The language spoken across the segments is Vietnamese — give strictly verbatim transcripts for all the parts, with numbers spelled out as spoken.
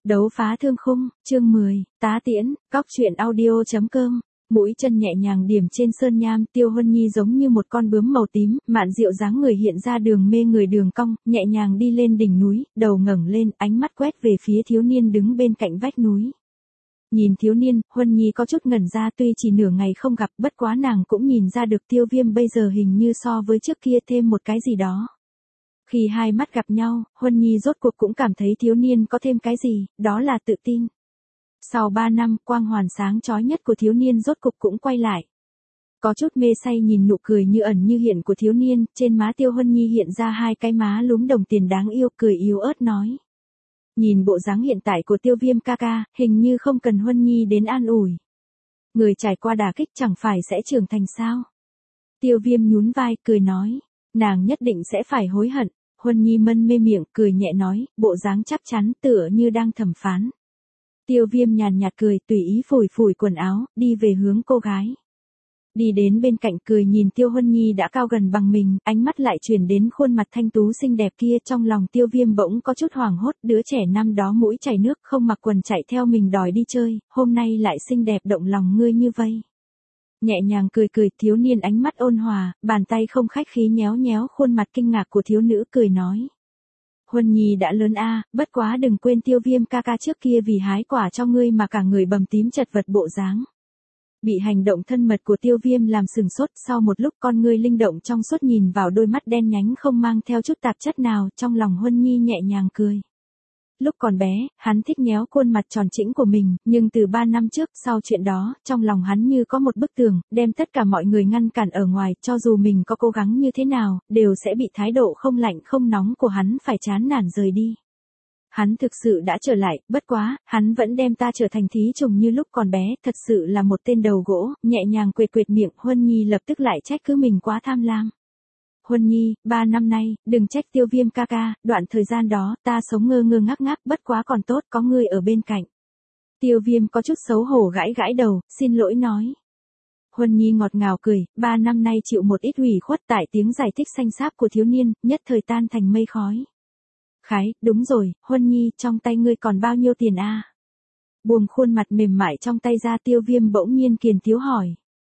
Đấu phá thương khung, chương mười, tá tiễn, cóc truyện audio.com. Mũi chân nhẹ nhàng điểm trên sơn nham, Tiêu Huân Nhi giống như một con bướm màu tím, mạn diệu dáng người hiện ra đường mê người đường cong, nhẹ nhàng đi lên đỉnh núi, đầu ngẩng lên, ánh mắt quét về phía thiếu niên đứng bên cạnh vách núi. Nhìn thiếu niên, Huân Nhi có chút ngẩn ra, tuy chỉ nửa ngày không gặp, bất quá nàng cũng nhìn ra được Tiêu Viêm bây giờ hình như so với trước kia thêm một cái gì đó. Khi hai mắt gặp nhau, Huân Nhi rốt cuộc cũng cảm thấy thiếu niên có thêm cái gì, đó là tự tin. Sau ba năm, quang hoàn sáng chói nhất của thiếu niên rốt cuộc cũng quay lại. Có chút mê say nhìn nụ cười như ẩn như hiện của thiếu niên, trên má Tiêu Huân Nhi hiện ra hai cái má lúm đồng tiền đáng yêu, cười yếu ớt nói. Nhìn bộ dáng hiện tại của Tiêu Viêm ca ca, hình như không cần Huân Nhi đến an ủi. Người trải qua đả kích chẳng phải sẽ trưởng thành sao? Tiêu Viêm nhún vai, cười nói. Nàng nhất định sẽ phải hối hận. Huân Nhi mân mê miệng, cười nhẹ nói, bộ dáng chắc chắn tựa như đang thẩm phán. Tiêu Viêm nhàn nhạt cười, tùy ý phủi phủi quần áo, đi về hướng cô gái. Đi đến bên cạnh, cười nhìn Tiêu Huân Nhi đã cao gần bằng mình, ánh mắt lại chuyển đến khuôn mặt thanh tú xinh đẹp kia, trong lòng Tiêu Viêm bỗng có chút hoảng hốt, đứa trẻ năm đó mũi chảy nước không mặc quần chạy theo mình đòi đi chơi, hôm nay lại xinh đẹp động lòng ngươi như vây. Nhẹ nhàng cười cười, thiếu niên ánh mắt ôn hòa, bàn tay không khách khí nhéo nhéo khuôn mặt kinh ngạc của thiếu nữ, cười nói. Huân Nhi đã lớn a, bất quá đừng quên Tiêu Viêm ca ca trước kia vì hái quả cho ngươi mà cả người bầm tím chật vật bộ dáng. Bị hành động thân mật của Tiêu Viêm làm sừng sốt, sau một lúc con ngươi linh động trong suốt nhìn vào đôi mắt đen nhánh không mang theo chút tạp chất nào, trong lòng Huân Nhi nhẹ nhàng cười. Lúc còn bé, hắn thích nhéo khuôn mặt tròn trĩnh của mình, nhưng từ ba năm trước, sau chuyện đó, trong lòng hắn như có một bức tường, đem tất cả mọi người ngăn cản ở ngoài, cho dù mình có cố gắng như thế nào, đều sẽ bị thái độ không lạnh không nóng của hắn phải chán nản rời đi. Hắn thực sự đã trở lại, bất quá, hắn vẫn đem ta trở thành thí trùng như lúc còn bé, thật sự là một tên đầu gỗ, nhẹ nhàng quệt quệt miệng, Huân Nhi lập tức lại trách cứ mình quá tham lam. Huân Nhi, ba năm nay, đừng trách Tiêu Viêm ca ca, đoạn thời gian đó, ta sống ngơ ngơ ngác ngác, bất quá còn tốt, có ngươi ở bên cạnh. Tiêu Viêm có chút xấu hổ gãi gãi đầu, xin lỗi nói. Huân Nhi ngọt ngào cười, ba năm nay chịu một ít ủy khuất, tại tiếng giải thích xanh xáp của thiếu niên, nhất thời tan thành mây khói. Khái, đúng rồi, Huân Nhi, trong tay ngươi còn bao nhiêu tiền a? Buông khuôn mặt mềm mại trong tay ra, Tiêu Viêm bỗng nhiên kiền tiếu hỏi.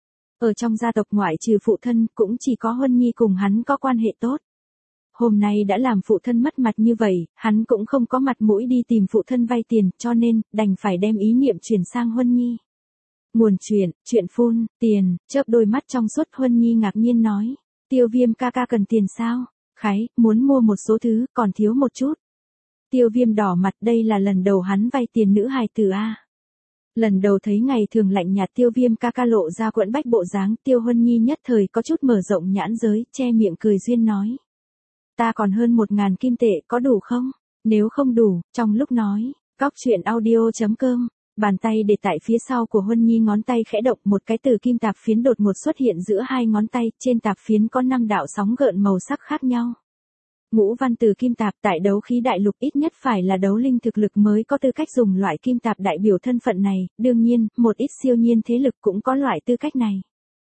Ở trong gia tộc ngoại trừ phụ thân, cũng chỉ có Huân Nhi cùng hắn có quan hệ tốt. Hôm nay đã làm phụ thân mất mặt như vậy, hắn cũng không có mặt mũi đi tìm phụ thân vay tiền, cho nên, đành phải đem ý niệm chuyển sang Huân Nhi. Nguồn chuyện, chuyện phun, tiền, chớp đôi mắt trong suốt, Huân Nhi ngạc nhiên nói. Tiêu Viêm ca ca cần tiền sao? Khái, muốn mua một số thứ, còn thiếu một chút. Tiêu Viêm đỏ mặt, đây là lần đầu hắn vay tiền nữ hài tử a. Lần đầu thấy ngày thường lạnh nhạt Tiêu Viêm ca ca lộ ra quẫn bách bộ dáng, Tiêu Huân Nhi nhất thời có chút mở rộng nhãn giới, che miệng cười duyên nói. Ta còn hơn một ngàn kim tệ, có đủ không? Nếu không đủ, trong lúc nói, cóc truyện audio.com, bàn tay để tại phía sau của Huân Nhi ngón tay khẽ động, một cái từ kim tạp phiến đột ngột xuất hiện giữa hai ngón tay, trên tạp phiến có năm đạo sóng gợn màu sắc khác nhau. Ngũ văn từ kim tạp, tại đấu khí đại lục ít nhất phải là đấu linh thực lực mới có tư cách dùng loại kim tạp đại biểu thân phận này, đương nhiên, một ít siêu nhiên thế lực cũng có loại tư cách này.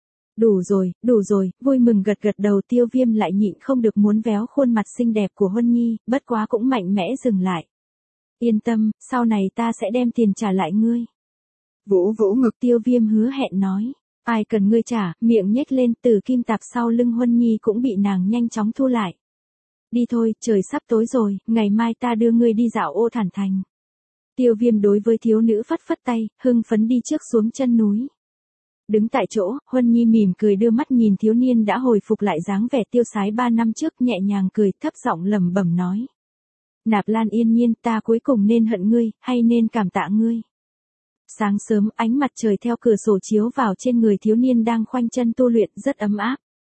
Đủ rồi, đủ rồi, vui mừng gật gật đầu, Tiêu Viêm lại nhịn không được muốn véo khuôn mặt xinh đẹp của Huân Nhi, bất quá cũng mạnh mẽ dừng lại. Yên tâm, sau này ta sẽ đem tiền trả lại ngươi. Vỗ vỗ ngực, Tiêu Viêm hứa hẹn nói. Ai cần ngươi trả, miệng nhếch lên, từ kim tạp sau lưng Huân Nhi cũng bị nàng nhanh chóng thu lại. Đi thôi, trời sắp tối rồi, ngày mai ta đưa ngươi đi dạo ô Thản Thành. Tiêu Viêm đối với thiếu nữ phất phất tay, hưng phấn đi trước xuống chân núi. Đứng tại chỗ, Huân Nhi mỉm cười đưa mắt nhìn thiếu niên đã hồi phục lại dáng vẻ tiêu sái ba năm trước, nhẹ nhàng cười, thấp giọng lẩm bẩm nói. Nạp Lan Yên Nhiên, ta cuối cùng nên hận ngươi, hay nên cảm tạ ngươi. Sáng sớm, ánh mặt trời theo cửa sổ chiếu vào trên người thiếu niên đang khoanh chân tu luyện, rất ấm áp.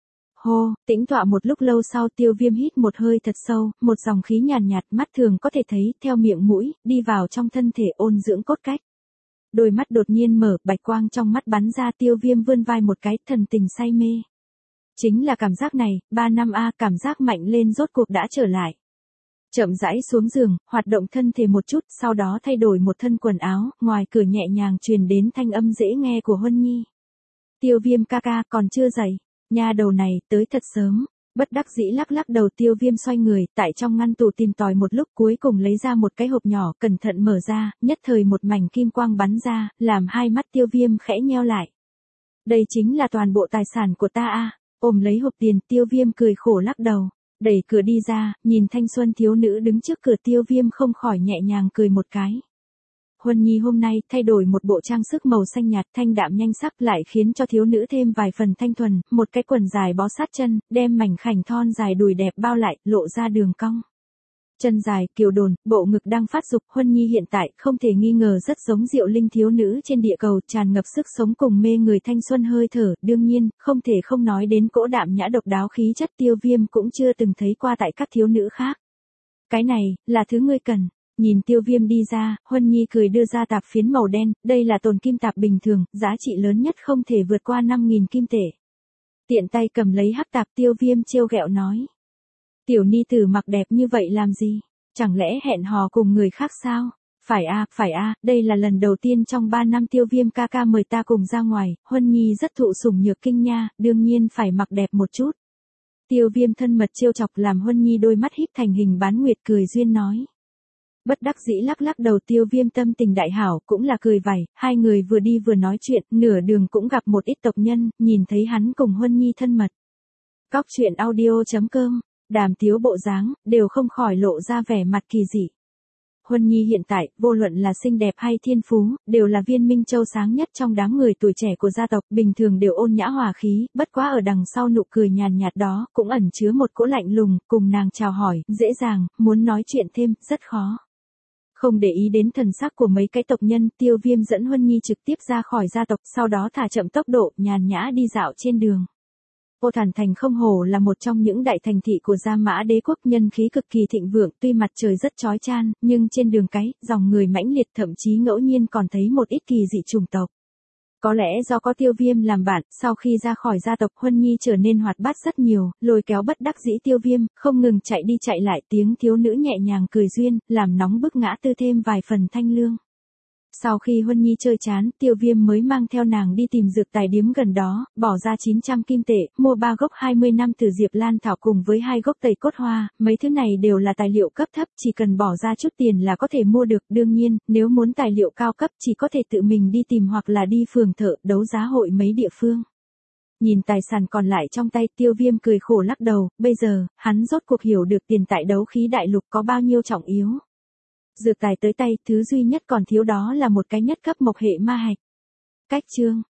Hô, tĩnh tọa một lúc lâu sau, Tiêu Viêm hít một hơi thật sâu, một dòng khí nhàn nhạt, nhạt mắt thường có thể thấy, theo miệng mũi, đi vào trong thân thể ôn dưỡng cốt cách. Đôi mắt đột nhiên mở, bạch quang trong mắt bắn ra, Tiêu Viêm vươn vai một cái, thần tình say mê. Chính là cảm giác này, ba năm a, cảm giác mạnh lên rốt cuộc đã trở lại. Chậm rãi xuống giường, hoạt động thân thể một chút, sau đó thay đổi một thân quần áo, ngoài cửa nhẹ nhàng truyền đến thanh âm dễ nghe của Huân Nhi. Tiêu Viêm ca ca, còn chưa dậy. Nha đầu này, tới thật sớm. Bất đắc dĩ lắc lắc đầu, Tiêu Viêm xoay người, tại trong ngăn tủ tìm tòi một lúc cuối cùng lấy ra một cái hộp nhỏ, cẩn thận mở ra, nhất thời một mảnh kim quang bắn ra, làm hai mắt Tiêu Viêm khẽ nheo lại. Đây chính là toàn bộ tài sản của ta à, ôm lấy hộp tiền, Tiêu Viêm cười khổ lắc đầu, đẩy cửa đi ra, nhìn thanh xuân thiếu nữ đứng trước cửa, Tiêu Viêm không khỏi nhẹ nhàng cười một cái. Huân Nhi hôm nay thay đổi một bộ trang sức màu xanh nhạt thanh đạm nhanh sắc lại khiến cho thiếu nữ thêm vài phần thanh thuần, một cái quần dài bó sát chân, đem mảnh khảnh thon dài đùi đẹp bao lại, lộ ra đường cong. Chân dài, kiều đồn, bộ ngực đang phát dục, Huân Nhi hiện tại không thể nghi ngờ rất giống Diệu Linh thiếu nữ trên địa cầu, tràn ngập sức sống cùng mê người thanh xuân hơi thở, đương nhiên, không thể không nói đến cỗ đạm nhã độc đáo khí chất Tiêu Viêm cũng chưa từng thấy qua tại các thiếu nữ khác. Cái này, là thứ ngươi cần. Nhìn Tiêu Viêm đi ra, Huân Nhi cười đưa ra tạp phiến màu đen, đây là tồn kim tạp bình thường, giá trị lớn nhất không thể vượt qua năm nghìn kim tệ. Tiện tay cầm lấy hắc tạp, Tiêu Viêm trêu ghẹo nói. Tiểu ni tử mặc đẹp như vậy làm gì? Chẳng lẽ hẹn hò cùng người khác sao? Phải a, phải a, đây là lần đầu tiên trong ba năm Tiêu Viêm ca ca mời ta cùng ra ngoài, Huân Nhi rất thụ sủng nhược kinh nha, đương nhiên phải mặc đẹp một chút. Tiêu Viêm thân mật trêu chọc làm Huân Nhi đôi mắt híp thành hình bán nguyệt cười duyên nói. Bất đắc dĩ lắc lắc đầu, Tiêu Viêm tâm tình đại hảo, cũng là cười vài, hai người vừa đi vừa nói chuyện, nửa đường cũng gặp một ít tộc nhân, nhìn thấy hắn cùng Huân Nhi thân mật. Cóc truyện audio chấm com, đàm tiếu bộ dáng, đều không khỏi lộ ra vẻ mặt kỳ dị. Huân Nhi hiện tại, vô luận là xinh đẹp hay thiên phú, đều là Viên Minh Châu sáng nhất trong đám người tuổi trẻ của gia tộc, bình thường đều ôn nhã hòa khí, bất quá ở đằng sau nụ cười nhàn nhạt đó, cũng ẩn chứa một cỗ lạnh lùng, cùng nàng chào hỏi, dễ dàng, muốn nói chuyện thêm, rất khó. Không để ý đến thần sắc của mấy cái tộc nhân, Tiêu Viêm dẫn Huân Nhi trực tiếp ra khỏi gia tộc, sau đó thả chậm tốc độ, nhàn nhã đi dạo trên đường. Ô Thản Thành không hổ là một trong những đại thành thị của Gia Mã Đế quốc, nhân khí cực kỳ thịnh vượng, tuy mặt trời rất chói chang, nhưng trên đường cái, dòng người mãnh liệt, thậm chí ngẫu nhiên còn thấy một ít kỳ dị chủng tộc. Có lẽ do có Tiêu Viêm làm bạn, sau khi ra khỏi gia tộc, Huân Nhi trở nên hoạt bát rất nhiều, lôi kéo bất đắc dĩ Tiêu Viêm, không ngừng chạy đi chạy lại, tiếng thiếu nữ nhẹ nhàng cười duyên, làm nóng bức ngã tư thêm vài phần thanh lương. Sau khi Huân Nhi chơi chán, Tiêu Viêm mới mang theo nàng đi tìm dược tài điếm gần đó, bỏ ra chín trăm kim tệ, mua ba gốc hai mươi năm từ Diệp Lan thảo cùng với hai gốc tẩy cốt hoa, mấy thứ này đều là tài liệu cấp thấp, chỉ cần bỏ ra chút tiền là có thể mua được, đương nhiên, nếu muốn tài liệu cao cấp chỉ có thể tự mình đi tìm hoặc là đi phường thợ, đấu giá hội mấy địa phương. Nhìn tài sản còn lại trong tay, Tiêu Viêm cười khổ lắc đầu, bây giờ, hắn rốt cuộc hiểu được tiền tại đấu khí đại lục có bao nhiêu trọng yếu. Dược tài tới tay, thứ duy nhất còn thiếu đó là một cái nhất cấp mộc hệ ma hạch. Cách chương